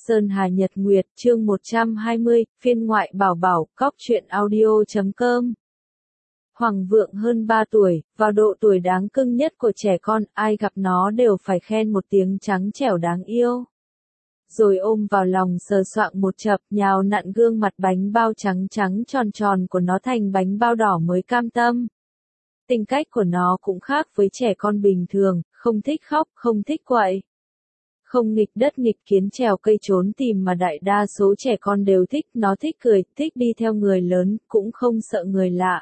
Sơn Hà Nhật Nguyệt, chương 120, phiên ngoại bảo bảo, cóc truyện audio.com. Hoàng vượng hơn 3 tuổi, vào độ tuổi đáng cưng nhất của trẻ con, ai gặp nó đều phải khen một tiếng trắng trẻo đáng yêu. Rồi ôm vào lòng sờ soạng một chập, nhào nặn gương mặt bánh bao trắng trắng tròn tròn của nó thành bánh bao đỏ mới cam tâm. Tính cách của nó cũng khác với trẻ con bình thường, không thích khóc, không thích quậy. Không nghịch đất nghịch kiến trèo cây trốn tìm mà đại đa số trẻ con đều thích, nó thích cười, thích đi theo người lớn, cũng không sợ người lạ.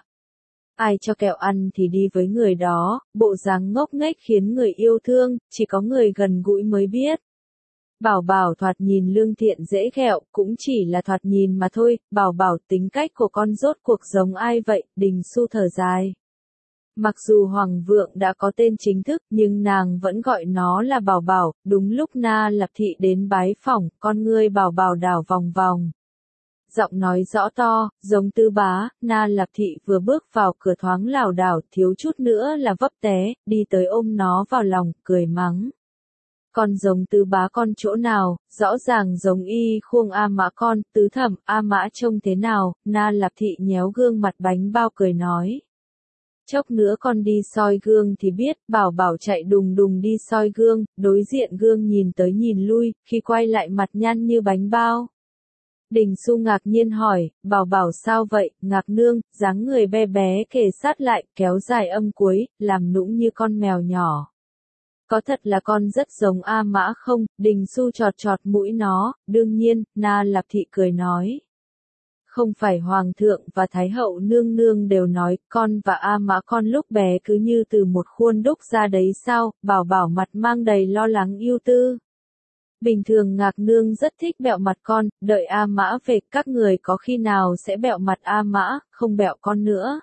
Ai cho kẹo ăn thì đi với người đó, bộ dáng ngốc nghếch khiến người yêu thương, chỉ có người gần gũi mới biết. Bảo bảo thoạt nhìn lương thiện dễ ghẹo, cũng chỉ là thoạt nhìn mà thôi, bảo bảo tính cách của con rốt cuộc giống ai vậy, Đình Xu thở dài. Mặc dù Hoàng vượng đã có tên chính thức, nhưng nàng vẫn gọi nó là bảo bảo, đúng lúc Na Lập Thị đến bái phỏng, con ngươi bảo bảo đảo vòng vòng. Giọng nói rõ to, giống Tư Bá, Na Lập Thị vừa bước vào cửa thoáng lảo đảo, thiếu chút nữa là vấp té, đi tới ôm nó vào lòng, cười mắng. Con giống Tư Bá con chỗ nào, rõ ràng giống y khuông A Mã con, Tứ Thẩm, A Mã trông thế nào, Na Lập Thị nhéo gương mặt bánh bao cười nói. Chốc nữa con đi soi gương thì biết, bảo bảo chạy đùng đùng đi soi gương, đối diện gương nhìn tới nhìn lui, khi quay lại mặt nhăn như bánh bao. Đình Xu ngạc nhiên hỏi, bảo bảo sao vậy, Ngạc nương, dáng người bé bé kề sát lại, kéo dài âm cuối, làm nũng như con mèo nhỏ. Có thật là con rất giống A Mã không, Đình Xu chọt chọt mũi nó, đương nhiên, Na Lập Thị cười nói. Không phải Hoàng thượng và Thái hậu nương nương đều nói, con và A Mã con lúc bé cứ như từ một khuôn đúc ra đấy sao, bảo bảo mặt mang đầy lo lắng ưu tư. Bình thường Ngạc nương rất thích bẹo mặt con, đợi A Mã về các người có khi nào sẽ bẹo mặt A Mã, không bẹo con nữa.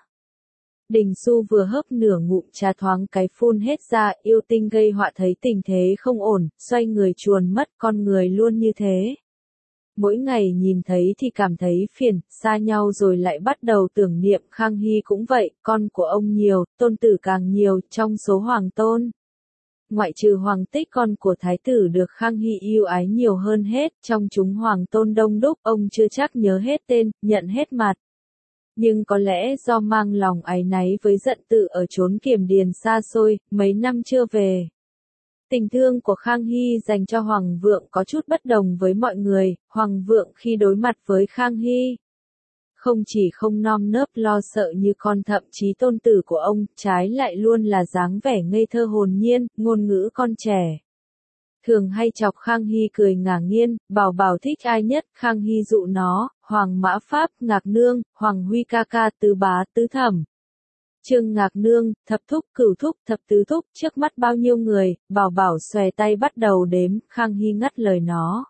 Đình Xu vừa hớp nửa ngụm trà thoáng cái phun hết ra, yêu tinh gây họa thấy tình thế không ổn, xoay người chuồn mất, con người luôn như thế. Mỗi ngày nhìn thấy thì cảm thấy phiền, xa nhau rồi lại bắt đầu tưởng niệm. Khang Hy cũng vậy, con của ông nhiều, tôn tử càng nhiều, trong số hoàng tôn. Ngoại trừ Hoàng Tích con của thái tử được Khang Hy yêu ái nhiều hơn hết, trong chúng hoàng tôn đông đúc, ông chưa chắc nhớ hết tên, nhận hết mặt. Nhưng có lẽ do mang lòng áy náy với giận tự ở chốn Kiềm Điền xa xôi, mấy năm chưa về. Tình thương của Khang Hy dành cho Hoàng vượng có chút bất đồng với mọi người, Hoàng vượng khi đối mặt với Khang Hy. Không chỉ không nom nớp lo sợ như con thậm chí tôn tử của ông, trái lại luôn là dáng vẻ ngây thơ hồn nhiên, ngôn ngữ con trẻ. Thường hay chọc Khang Hy cười ngả nghiêng, bảo bảo thích ai nhất, Khang Hy dụ nó, Hoàng Mã Pháp, Ngạc nương, Hoàng Huy ca ca, Tứ Bá, Tứ Thẩm. Trương Ngạc nương, thập thúc, cửu thúc, thập tứ thúc, trước mắt bao nhiêu người, bảo bảo xòe tay bắt đầu đếm, Khang Hy ngắt lời nó.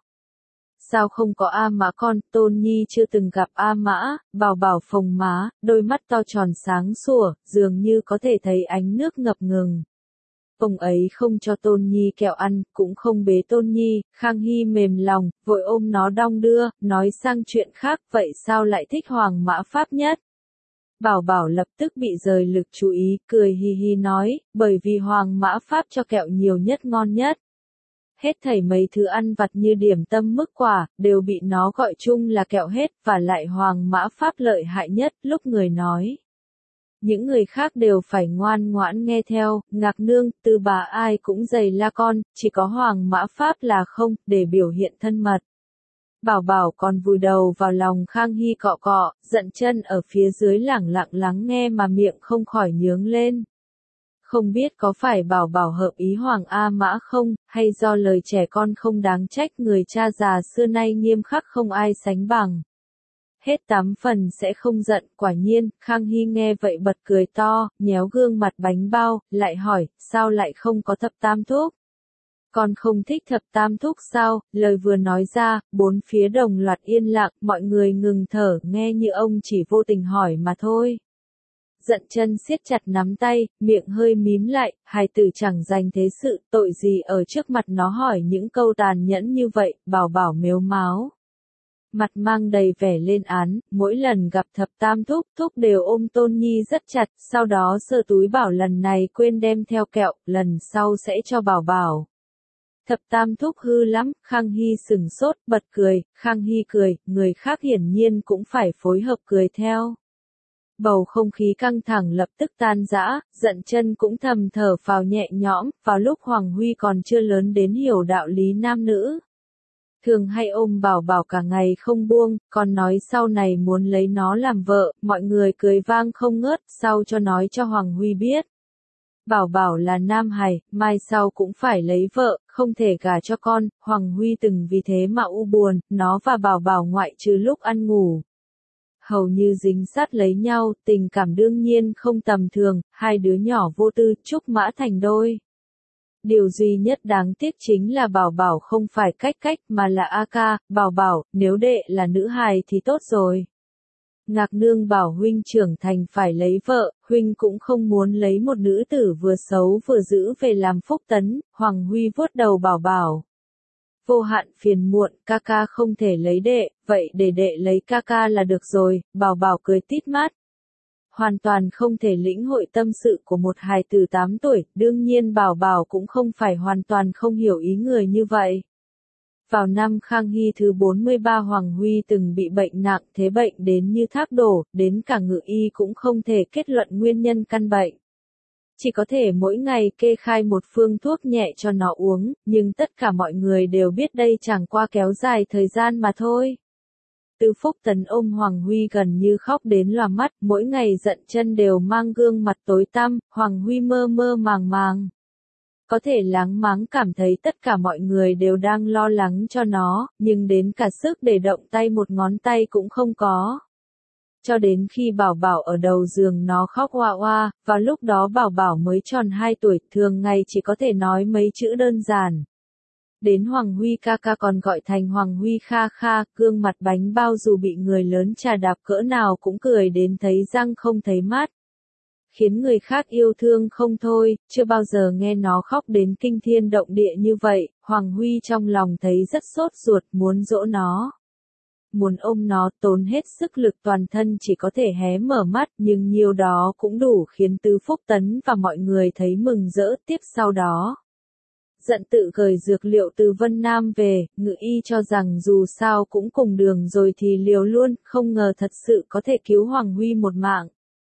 Sao không có A Mã con, Tôn Nhi chưa từng gặp A Mã, bảo bảo phồng má, đôi mắt to tròn sáng sủa, dường như có thể thấy ánh nước ngập ngừng. Ông ấy không cho Tôn Nhi kẹo ăn, cũng không bế Tôn Nhi, Khang Hy mềm lòng, vội ôm nó đong đưa, nói sang chuyện khác, vậy sao lại thích Hoàng Mã Pháp nhất? Bảo bảo lập tức bị rời lực chú ý, cười hi hi nói, bởi vì Hoàng Mã Pháp cho kẹo nhiều nhất ngon nhất. Hết thảy mấy thứ ăn vặt như điểm tâm mức quả, đều bị nó gọi chung là kẹo hết, và lại Hoàng Mã Pháp lợi hại nhất, lúc người nói. Những người khác đều phải ngoan ngoãn nghe theo, Ngạc nương, Tư Bá ai cũng giày la con, chỉ có Hoàng Mã Pháp là không, để biểu hiện thân mật. Bảo bảo còn vùi đầu vào lòng Khang Hy cọ cọ, giận chân ở phía dưới lẳng lặng lắng nghe mà miệng không khỏi nhướng lên. Không biết có phải bảo bảo hợp ý Hoàng A Mã không, hay do lời trẻ con không đáng trách người cha già xưa nay nghiêm khắc không ai sánh bằng. Hết 8 phần sẽ không giận, quả nhiên, Khang Hy nghe vậy bật cười to, nhéo gương mặt bánh bao, lại hỏi, sao lại không có thập tam thúc? Con không thích thập tam thúc sao? Lời vừa nói ra, bốn phía đồng loạt yên lặng, mọi người ngừng thở, nghe như ông chỉ vô tình hỏi mà thôi. Giận chân siết chặt nắm tay, miệng hơi mím lại, hài tử chẳng dành thế sự, tội gì ở trước mặt nó hỏi những câu tàn nhẫn như vậy, bảo bảo mếu máo. Mặt mang đầy vẻ lên án, mỗi lần gặp thập tam thúc, thúc đều ôm Tôn Nhi rất chặt, sau đó sờ túi bảo lần này quên đem theo kẹo, lần sau sẽ cho bảo bảo. Thập tam thúc hư lắm, Khang Hy sửng sốt, bật cười, Khang Hy cười, người khác hiển nhiên cũng phải phối hợp cười theo. Bầu không khí căng thẳng lập tức tan rã, Dận Chân cũng thầm thở phào nhẹ nhõm, vào lúc Hoàng Huy còn chưa lớn đến hiểu đạo lý nam nữ. Thường hay ôm Bảo Bảo cả ngày không buông, còn nói sau này muốn lấy nó làm vợ, mọi người cười vang không ngớt, sau cho nói cho Hoàng Huy biết. Bảo Bảo là nam hài, mai sau cũng phải lấy vợ, không thể gả cho con, Hoàng Huy từng vì thế mà u buồn, nó và Bảo Bảo ngoại trừ lúc ăn ngủ hầu như dính sát lấy nhau, tình cảm đương nhiên không tầm thường, hai đứa nhỏ vô tư, trúc mã thành đôi. Điều duy nhất đáng tiếc chính là Bảo Bảo không phải cách mà là A ca, Bảo Bảo, nếu đệ là nữ hài thì tốt rồi. Ngạc nương bảo huynh trưởng thành phải lấy vợ, huynh cũng không muốn lấy một nữ tử vừa xấu vừa dữ về làm phúc tấn, Hoàng Huy vuốt đầu Bảo Bảo. Vô hạn phiền muộn, ca ca không thể lấy đệ, vậy để đệ lấy ca ca là được rồi, Bảo Bảo cười tít mắt. Hoàn toàn không thể lĩnh hội tâm sự của một hài tử 8 tuổi, đương nhiên Bảo Bảo cũng không phải hoàn toàn không hiểu ý người như vậy. Vào năm Khang Hy thứ 43 Hoàng Huy từng bị bệnh nặng, thế bệnh đến như thác đổ, đến cả ngự y cũng không thể kết luận nguyên nhân căn bệnh. Chỉ có thể mỗi ngày kê khai một phương thuốc nhẹ cho nó uống, nhưng tất cả mọi người đều biết đây chẳng qua kéo dài thời gian mà thôi. Từ Phúc Tấn ôm Hoàng Huy gần như khóc đến lòa mắt, mỗi ngày Dận Chân đều mang gương mặt tối tăm, Hoàng Huy mơ mơ màng màng. Có thể láng máng cảm thấy tất cả mọi người đều đang lo lắng cho nó, nhưng đến cả sức để động tay một ngón tay cũng không có. Cho đến khi Bảo Bảo ở đầu giường nó khóc oa oa, và lúc đó Bảo Bảo mới tròn 2 tuổi, thường ngày chỉ có thể nói mấy chữ đơn giản. Đến Hoàng Huy ca ca còn gọi thành Hoàng Huy kha kha, gương mặt bánh bao dù bị người lớn chà đạp cỡ nào cũng cười đến thấy răng không thấy mắt. Khiến người khác yêu thương không thôi, chưa bao giờ nghe nó khóc đến kinh thiên động địa như vậy, Hoàng Huy trong lòng thấy rất sốt ruột muốn dỗ nó. Muốn ôm nó tốn hết sức lực toàn thân chỉ có thể hé mở mắt nhưng nhiều đó cũng đủ khiến Tứ Phúc Tấn và mọi người thấy mừng rỡ tiếp sau đó. Dận tự gửi dược liệu từ Vân Nam về, ngự y cho rằng dù sao cũng cùng đường rồi thì liều luôn, không ngờ thật sự có thể cứu Hoàng Huy một mạng.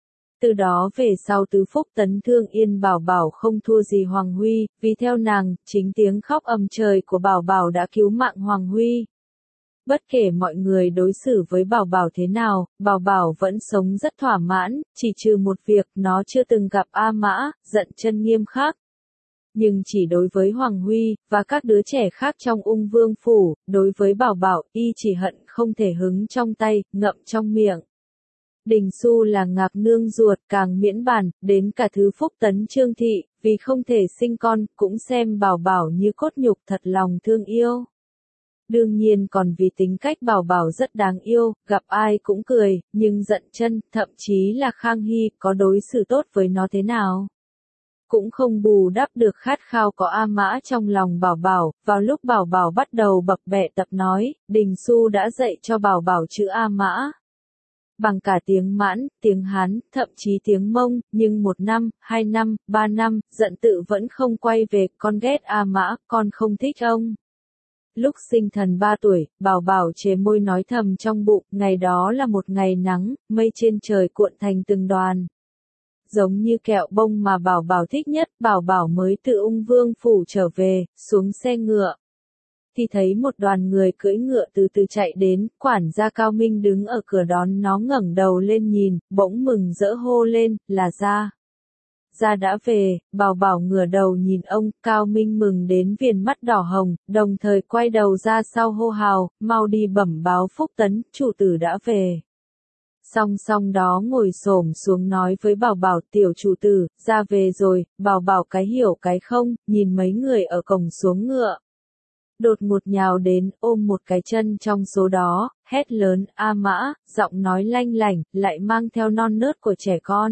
Từ đó về sau Tứ Phúc Tấn thương yên Bảo Bảo không thua gì Hoàng Huy, vì theo nàng, chính tiếng khóc ầm trời của Bảo Bảo đã cứu mạng Hoàng Huy. Bất kể mọi người đối xử với Bảo Bảo thế nào, Bảo Bảo vẫn sống rất thỏa mãn, chỉ trừ một việc nó chưa từng gặp A Mã, Dận Chân nghiêm khắc. Nhưng chỉ đối với Hoàng Huy, và các đứa trẻ khác trong Ung Vương Phủ, đối với Bảo Bảo, y chỉ hận không thể hứng trong tay, ngậm trong miệng. Đình Xu là Ngạc nương ruột càng miễn bàn, đến cả Thứ Phúc Tấn Trương Thị, vì không thể sinh con, cũng xem Bảo Bảo như cốt nhục thật lòng thương yêu. Đương nhiên còn vì tính cách Bảo Bảo rất đáng yêu, gặp ai cũng cười, nhưng Dận Chân, thậm chí là Khang Hy, có đối xử tốt với nó thế nào. Cũng không bù đắp được khát khao có A Mã trong lòng Bảo Bảo, vào lúc Bảo Bảo bắt đầu bập bẹ tập nói, Đình Xu đã dạy cho Bảo Bảo chữ A Mã. Bằng cả tiếng Mãn, tiếng Hán, thậm chí tiếng Mông, nhưng 1 năm, 2 năm, 3 năm, Dận tự vẫn không quay về, con ghét A Mã, con không thích ông. Lúc sinh thần 3 tuổi, Bảo Bảo chề môi nói thầm trong bụng, ngày đó là một ngày nắng, mây trên trời cuộn thành từng đoàn. Giống như kẹo bông mà Bảo Bảo thích nhất, Bảo Bảo mới từ Ung Vương Phủ trở về, xuống xe ngựa. Thì thấy một đoàn người cưỡi ngựa từ từ chạy đến, quản gia Cao Minh đứng ở cửa đón nó ngẩng đầu lên nhìn, bỗng mừng rỡ hô lên, là Gia. Gia đã về, Bảo Bảo ngửa đầu nhìn ông, Cao Minh mừng đến viền mắt đỏ hồng, đồng thời quay đầu ra sau hô hào, mau đi bẩm báo Phúc Tấn, chủ tử đã về. Song song đó ngồi xổm xuống nói với Bảo Bảo tiểu chủ tử, Gia về rồi, Bảo Bảo cái hiểu cái không, nhìn mấy người ở cổng xuống ngựa. Đột ngột nhào đến, ôm một cái chân trong số đó, hét lớn, A Mã, giọng nói lanh lảnh, lại mang theo non nớt của trẻ con.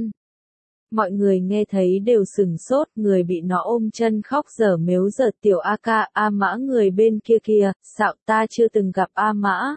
Mọi người nghe thấy đều sửng sốt, người bị nó ôm chân khóc dở mếu dở tiểu A ca, A Mã người bên kia kìa, xạo ta chưa từng gặp A Mã.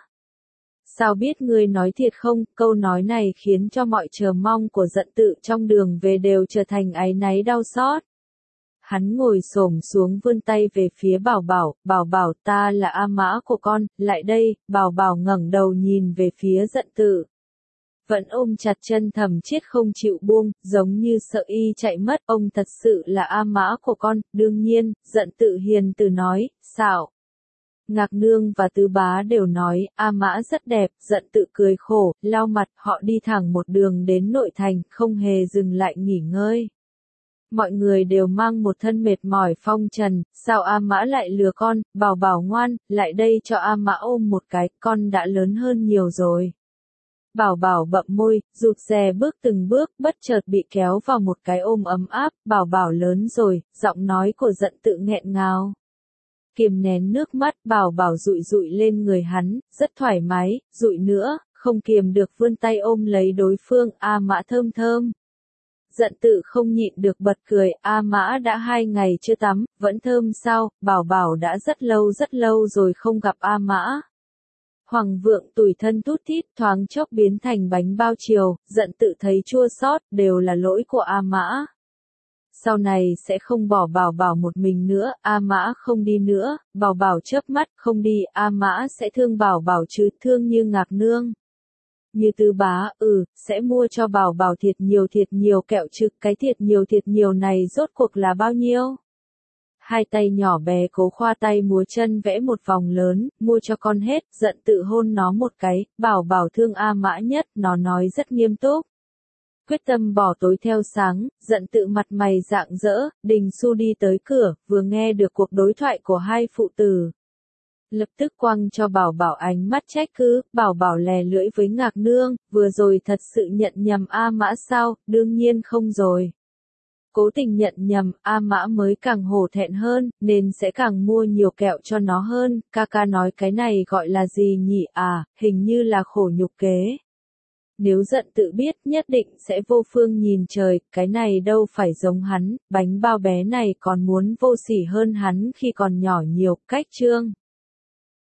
Sao biết ngươi nói thiệt không, câu nói này khiến cho mọi chờ mong của Dận tự trong đường về đều trở thành áy náy đau xót. hắn ngồi xổm xuống vươn tay về phía Bảo Bảo, Bảo Bảo ta là A Mã của con, lại đây, Bảo Bảo ngẩng đầu nhìn về phía Dận Tự. Vẫn ôm chặt chân Thẩm Chiết không chịu buông, giống như sợ y chạy mất, ông thật sự là A Mã của con, đương nhiên, Dận Tự hiền từ nói, xạo. Ngạc Nương và Tứ Bá đều nói, A Mã rất đẹp, Dận Tự cười khổ, lau mặt, họ đi thẳng một đường đến nội thành, không hề dừng lại nghỉ ngơi. Mọi người đều mang một thân mệt mỏi phong trần, sao A Mã lại lừa con, Bảo Bảo ngoan, lại đây cho A Mã ôm một cái, con đã lớn hơn nhiều rồi. Bảo Bảo bậm môi, rụt rè bước từng bước, bất chợt bị kéo vào một cái ôm ấm áp, Bảo Bảo lớn rồi, giọng nói của Dận Tự nghẹn ngào. Kiềm nén nước mắt, Bảo Bảo dụi dụi lên người hắn, rất thoải mái, dụi nữa, không kiềm được vươn tay ôm lấy đối phương, A Mã thơm thơm. Dận Tự không nhịn được bật cười, A Mã đã 2 ngày chưa tắm, vẫn thơm sao, Bảo Bảo đã rất lâu rồi không gặp A Mã. Hoàng Vượng tủi thân tút thít thoáng chốc biến thành bánh bao chiều, Dận Tự thấy chua xót, đều là lỗi của A Mã. Sau này sẽ không bỏ Bảo Bảo một mình nữa, A Mã không đi nữa, Bảo Bảo chớp mắt, không đi, A Mã sẽ thương Bảo Bảo chứ, thương như Ngạc Nương. Như Tứ Bá, sẽ mua cho Bảo Bảo thiệt nhiều kẹo chứ, cái thiệt nhiều này rốt cuộc là bao nhiêu? Hai tay nhỏ bé cố khoa tay múa chân vẽ một vòng lớn, mua cho con hết, Dận Tự hôn nó một cái, Bảo Bảo thương A Mã nhất, nó nói rất nghiêm túc. Quyết tâm bỏ tối theo sáng, Dận Tự mặt mày rạng rỡ, Đình Xu đi tới cửa, vừa nghe được cuộc đối thoại của hai phụ tử. Lập tức quăng cho Bảo Bảo ánh mắt trách cứ, Bảo Bảo lè lưỡi với Ngạc Nương, vừa rồi thật sự nhận nhầm A Mã sao, đương nhiên không rồi. Cố tình nhận nhầm, A Mã mới càng hổ thẹn hơn, nên sẽ càng mua nhiều kẹo cho nó hơn, ca nói cái này gọi là gì nhỉ à, hình như là khổ nhục kế. Nếu Dận Tự biết nhất định sẽ vô phương nhìn trời, cái này đâu phải giống hắn, bánh bao bé này còn muốn vô sỉ hơn hắn khi còn nhỏ nhiều, cách chương.